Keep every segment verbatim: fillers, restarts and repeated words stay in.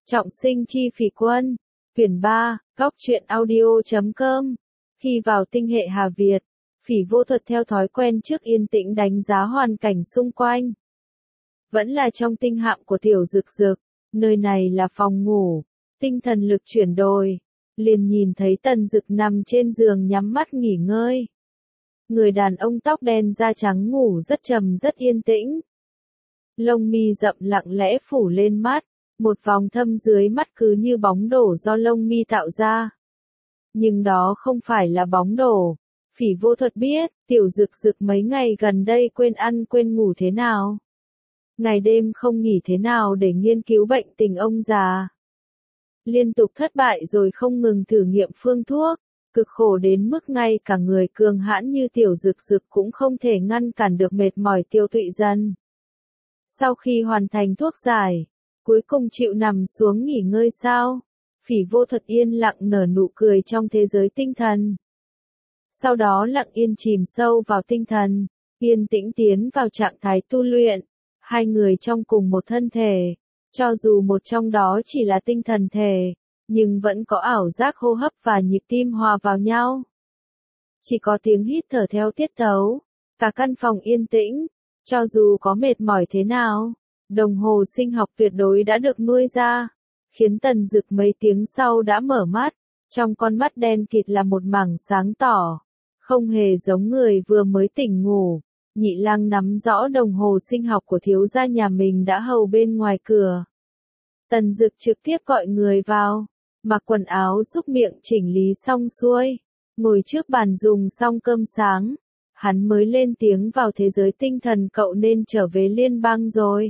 Trọng sinh chi phỉ quân. Quyển ba, góc truyện audio chấm com. Khi vào tinh hệ Hà Việt, Phỉ Vô Thuật theo thói quen trước yên tĩnh đánh giá hoàn cảnh xung quanh. Vẫn là trong tinh hạm của Tiểu Dực Dực, nơi này là phòng ngủ, tinh thần lực chuyển đổi, liền nhìn thấy Tần Dực nằm trên giường nhắm mắt nghỉ ngơi. Người đàn ông tóc đen da trắng ngủ rất trầm rất yên tĩnh. Lông mi rậm lặng lẽ phủ lên mắt, một vòng thâm dưới mắt cứ như bóng đổ do lông mi tạo ra. Nhưng đó không phải là bóng đổ. Phỉ Vô Thuật biết, Tiểu Dực Dực mấy ngày gần đây quên ăn quên ngủ thế nào. Ngày đêm không nghỉ thế nào để nghiên cứu bệnh tình ông già. Liên tục thất bại rồi không ngừng thử nghiệm phương thuốc, cực khổ đến mức ngay cả người cường hãn như Tiểu Dực Dực cũng không thể ngăn cản được mệt mỏi tiêu tụy dần. Sau khi hoàn thành thuốc giải, cuối cùng chịu nằm xuống nghỉ ngơi sao? Phỉ Vô Thuật yên lặng nở nụ cười trong thế giới tinh thần. Sau đó lặng yên chìm sâu vào tinh thần, yên tĩnh tiến vào trạng thái tu luyện. Hai người trong cùng một thân thể, cho dù một trong đó chỉ là tinh thần thể, nhưng vẫn có ảo giác hô hấp và nhịp tim hòa vào nhau. Chỉ có tiếng hít thở theo tiết tấu, cả căn phòng yên tĩnh, cho dù có mệt mỏi thế nào, đồng hồ sinh học tuyệt đối đã được nuôi ra, khiến Tần Dực mấy tiếng sau đã mở mắt, trong con mắt đen kịt là một mảng sáng tỏ, không hề giống người vừa mới tỉnh ngủ. Nhị Lang nắm rõ đồng hồ sinh học của thiếu gia nhà mình đã hầu bên ngoài cửa. Tần Dực trực tiếp gọi người vào, mặc quần áo xúc miệng chỉnh lý xong xuôi, ngồi trước bàn dùng xong cơm sáng, hắn mới lên tiếng vào thế giới tinh thần cậu nên trở về liên bang rồi.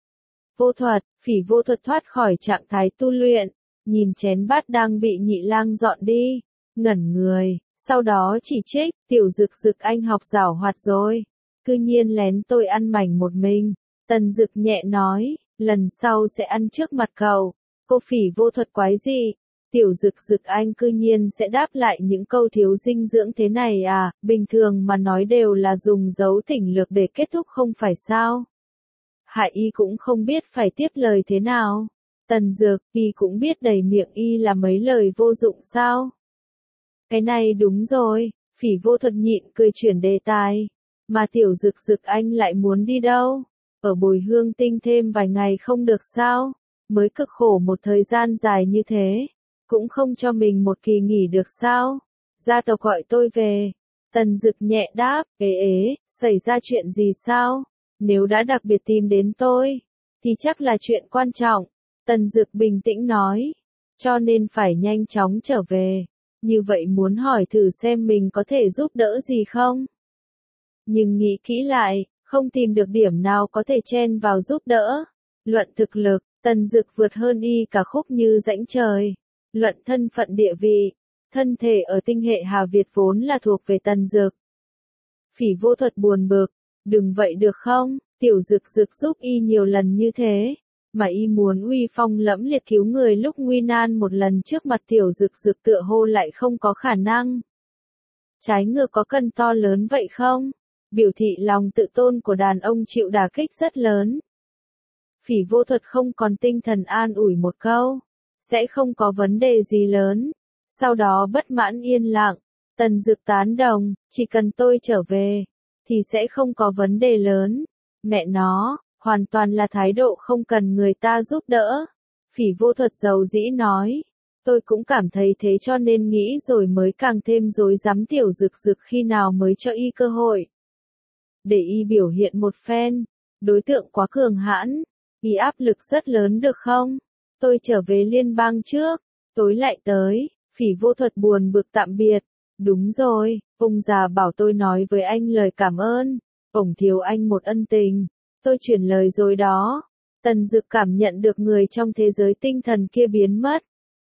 Vô Thuật, Phỉ Vô Thuật thoát khỏi trạng thái tu luyện, nhìn chén bát đang bị Nhị Lang dọn đi, ngẩn người, sau đó chỉ trích, Tiểu Dực Dực anh học giảo hoạt rồi. Cư nhiên lén tôi ăn mảnh một mình. Tần Dực nhẹ nói, lần sau sẽ ăn trước mặt cậu. Cô Phỉ Vô Thuật quái gì? Tiểu Dực Dực anh cư nhiên sẽ đáp lại những câu thiếu dinh dưỡng thế này à? Bình thường mà nói đều là dùng dấu tỉnh lược để kết thúc không phải sao? Hạ Y cũng không biết phải tiếp lời thế nào. Tần Dực, Y cũng biết đầy miệng Y là mấy lời vô dụng sao? Cái này đúng rồi. Phỉ Vô Thuật nhịn cười chuyển đề tài. Mà Tiểu Dực Dực anh lại muốn đi đâu? Ở Bồi Hương Tinh thêm vài ngày không được sao? Mới cực khổ một thời gian dài như thế, cũng không cho mình một kỳ nghỉ được sao? Gia tộc gọi tôi về. Tần Dực nhẹ đáp, ế ế, xảy ra chuyện gì sao? Nếu đã đặc biệt tìm đến tôi, thì chắc là chuyện quan trọng. Tần Dực bình tĩnh nói, cho nên phải nhanh chóng trở về. Như vậy muốn hỏi thử xem mình có thể giúp đỡ gì không? Nhưng nghĩ kỹ lại, không tìm được điểm nào có thể chen vào giúp đỡ. Luận thực lực, Tần Dực vượt hơn Y cả khúc như rãnh trời. Luận thân phận địa vị, thân thể ở tinh hệ Hà Việt vốn là thuộc về Tần Dực. Phỉ Vô Thuật buồn bực, đừng vậy được không? Tiểu Dực Dực giúp Y nhiều lần như thế, mà Y muốn uy phong lẫm liệt cứu người lúc nguy nan một lần trước mặt Tiểu Dực Dực tựa hồ lại không có khả năng. Trái ngược có cần to lớn vậy không? Biểu thị lòng tự tôn của đàn ông chịu đả kích rất lớn. Phỉ Vô Thuật không còn tinh thần an ủi một câu, sẽ không có vấn đề gì lớn. Sau đó bất mãn yên lặng, Tần Dực tán đồng, chỉ cần tôi trở về, thì sẽ không có vấn đề lớn. Mẹ nó, hoàn toàn là thái độ không cần người ta giúp đỡ. Phỉ Vô Thuật dầu dĩ nói, tôi cũng cảm thấy thế cho nên nghĩ rồi mới càng thêm rối rắm. Tiểu Dực Dực khi nào mới cho Y cơ hội. Để Y biểu hiện một phen, đối tượng quá cường hãn, Y áp lực rất lớn được không? Tôi trở về liên bang trước, tối lại tới. Phỉ Vô Thuật buồn bực tạm biệt. Đúng rồi, ông già bảo tôi nói với anh lời cảm ơn, ổng thiếu anh một ân tình. Tôi chuyển lời rồi đó. Tần Dực cảm nhận được người trong thế giới tinh thần kia biến mất.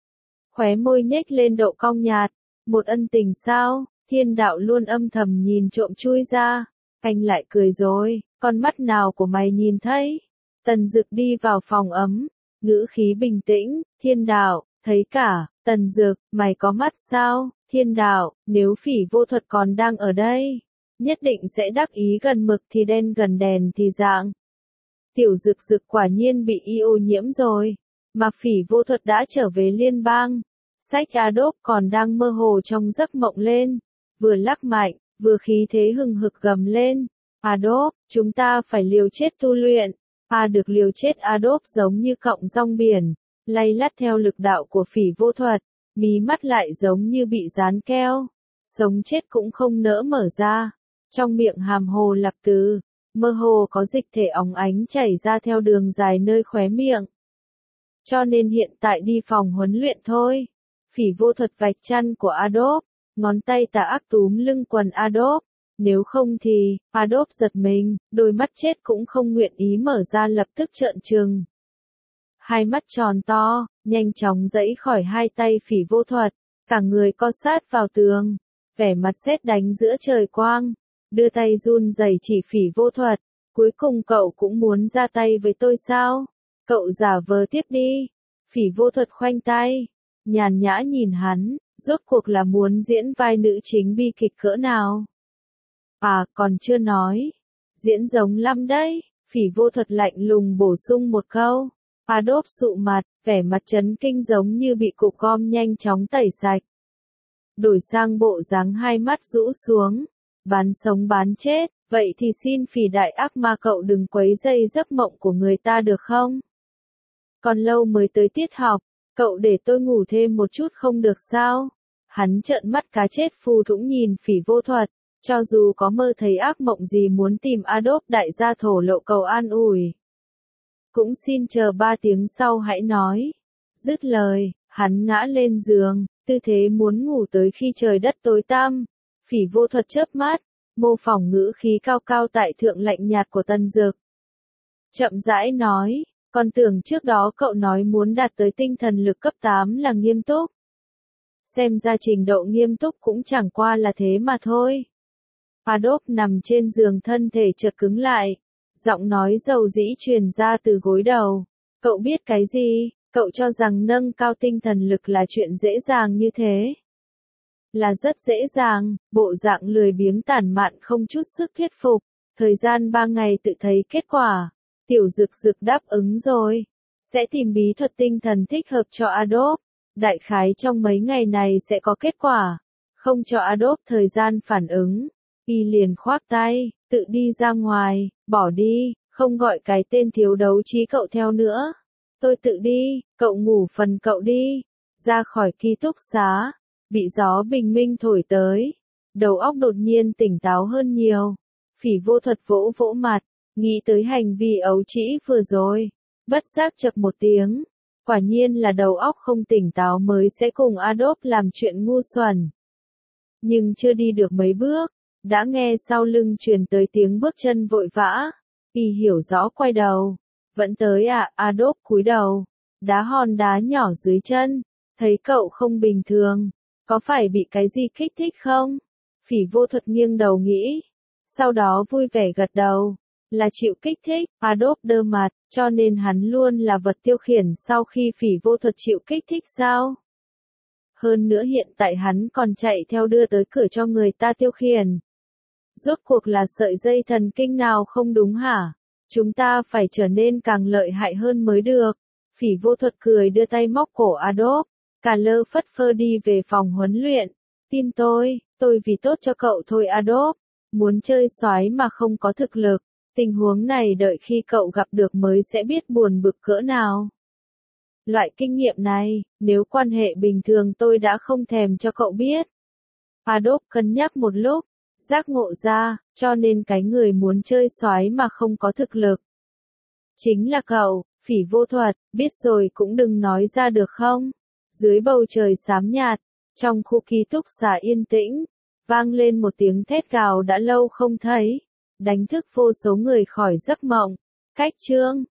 Khóe môi nhếch lên độ cong nhạt, một ân tình sao? Thiên đạo luôn âm thầm nhìn trộm chui ra. Anh lại cười rồi, con mắt nào của mày nhìn thấy? Tần Dực đi vào phòng ấm, ngữ khí bình tĩnh, Thiên đạo, thấy cả. Tần Dực, mày có mắt sao? Thiên đạo, nếu Phỉ Vô Thuật còn đang ở đây, nhất định sẽ đắc ý gần mực thì đen gần đèn thì dạng. Tiểu Dực Dực quả nhiên bị Y ô nhiễm rồi. mà Phỉ Vô Thuật đã trở về liên bang. Sách Adolf còn đang mơ hồ trong giấc mộng lên, vừa lắc mạnh, vừa khí thế hừng hực gầm lên. Adolf, chúng ta phải liều chết tu luyện. A được liều chết Adolf giống như cọng rong biển, lay lắt theo lực đạo của Phỉ Vô Thuật, mí mắt lại giống như bị dán keo, sống chết cũng không nỡ mở ra. Trong miệng hàm hồ lặp từ, mơ hồ có dịch thể óng ánh chảy ra theo đường dài nơi khóe miệng. Cho nên hiện tại đi phòng huấn luyện thôi. Phỉ Vô Thuật vạch chân của Adolf, ngón tay tà ác túm lưng quần Adolf. Nếu không thì, Adolf giật mình, đôi mắt chết cũng không nguyện ý mở ra lập tức trợn trừng. Hai mắt tròn to, nhanh chóng giãy khỏi hai tay Phỉ Vô Thuật, cả người co sát vào tường, vẻ mặt sét đánh giữa trời quang, đưa tay run rẩy chỉ Phỉ Vô Thuật, cuối cùng cậu cũng muốn ra tay với tôi sao? Cậu giả vờ tiếp đi. Phỉ Vô Thuật khoanh tay, nhàn nhã nhìn hắn, rốt cuộc là muốn diễn vai nữ chính bi kịch cỡ nào? À, còn chưa nói. Diễn giống lắm đấy. Phỉ Vô Thuật lạnh lùng bổ sung một câu. Adolf sụ mặt, vẻ mặt chấn kinh giống như bị cục gom nhanh chóng tẩy sạch. Đổi sang bộ dáng hai mắt rũ xuống. Bán sống bán chết, vậy thì xin Phỉ đại ác ma cậu đừng quấy rầy giấc mộng của người ta được không? Còn lâu mới tới tiết học, cậu để tôi ngủ thêm một chút không được sao? Hắn trợn mắt cá chết phù thủng nhìn Phỉ Vô Thuật. Cho dù có mơ thấy ác mộng gì muốn tìm Adolf đại gia thổ lộ cầu an ủi. Cũng xin chờ ba tiếng sau hãy nói. Dứt lời, hắn ngã lên giường, tư thế muốn ngủ tới khi trời đất tối tăm. Phỉ Vô Thuật chớp mắt, mô phỏng ngữ khí cao cao tại thượng lạnh nhạt của Tân Dực. Chậm rãi nói, còn tưởng trước đó cậu nói muốn đạt tới tinh thần lực cấp tám là nghiêm túc. Xem ra trình độ nghiêm túc cũng chẳng qua là thế mà thôi. Adolf nằm trên giường thân thể chợt cứng lại, giọng nói dầu dĩ truyền ra từ gối đầu. Cậu biết cái gì? Cậu cho rằng nâng cao tinh thần lực là chuyện dễ dàng như thế? Là rất dễ dàng, bộ dạng lười biếng tản mạn không chút sức thuyết phục. Thời gian ba ngày tự thấy kết quả. Tiểu Dực Dực đáp ứng rồi. Sẽ tìm bí thuật tinh thần thích hợp cho Adolf. Đại khái trong mấy ngày này sẽ có kết quả. Không cho Adolf thời gian phản ứng. Y liền khoác tay, tự đi ra ngoài, bỏ đi, không gọi cái tên thiếu đấu trí cậu theo nữa. Tôi tự đi, cậu ngủ phần cậu đi. Ra khỏi ký túc xá, bị gió bình minh thổi tới. Đầu óc đột nhiên tỉnh táo hơn nhiều. Phỉ Vô Thuật vỗ vỗ mặt, nghĩ tới hành vi ấu trĩ vừa rồi. Bất giác chậc một tiếng. Quả nhiên là đầu óc không tỉnh táo mới sẽ cùng Adolf làm chuyện ngu xuẩn. Nhưng chưa đi được mấy bước, đã nghe sau lưng truyền tới tiếng bước chân vội vã. Y hiểu rõ quay đầu. Vẫn tới à, Adolf cúi đầu. Đá hòn đá nhỏ dưới chân. Thấy cậu không bình thường. Có phải bị cái gì kích thích không? Phỉ Vô Thuật nghiêng đầu nghĩ. Sau đó vui vẻ gật đầu. Là chịu kích thích. Adolf đơ mặt, cho nên hắn luôn là vật tiêu khiển sau khi Phỉ Vô Thuật chịu kích thích sao? Hơn nữa hiện tại hắn còn chạy theo đưa tới cửa cho người ta tiêu khiển. Rốt cuộc là sợi dây thần kinh nào không đúng hả? Chúng ta phải trở nên càng lợi hại hơn mới được. Phỉ Vô Thuật cười đưa tay móc cổ Adolf. Cả lơ phất phơ đi về phòng huấn luyện. Tin tôi, tôi vì tốt cho cậu thôi Adolf. Muốn chơi soái mà không có thực lực. Tình huống này đợi khi cậu gặp được mới sẽ biết buồn bực cỡ nào. Loại kinh nghiệm này, nếu quan hệ bình thường tôi đã không thèm cho cậu biết. Adolf cân nhắc một lúc, giác ngộ ra, cho nên cái người muốn chơi soái mà không có thực lực. Chính là cậu. Phỉ Vô Thuật, biết rồi cũng đừng nói ra được không? Dưới bầu trời xám nhạt, trong khu ký túc xá yên tĩnh, vang lên một tiếng thét gào đã lâu không thấy, đánh thức vô số người khỏi giấc mộng. Cách chương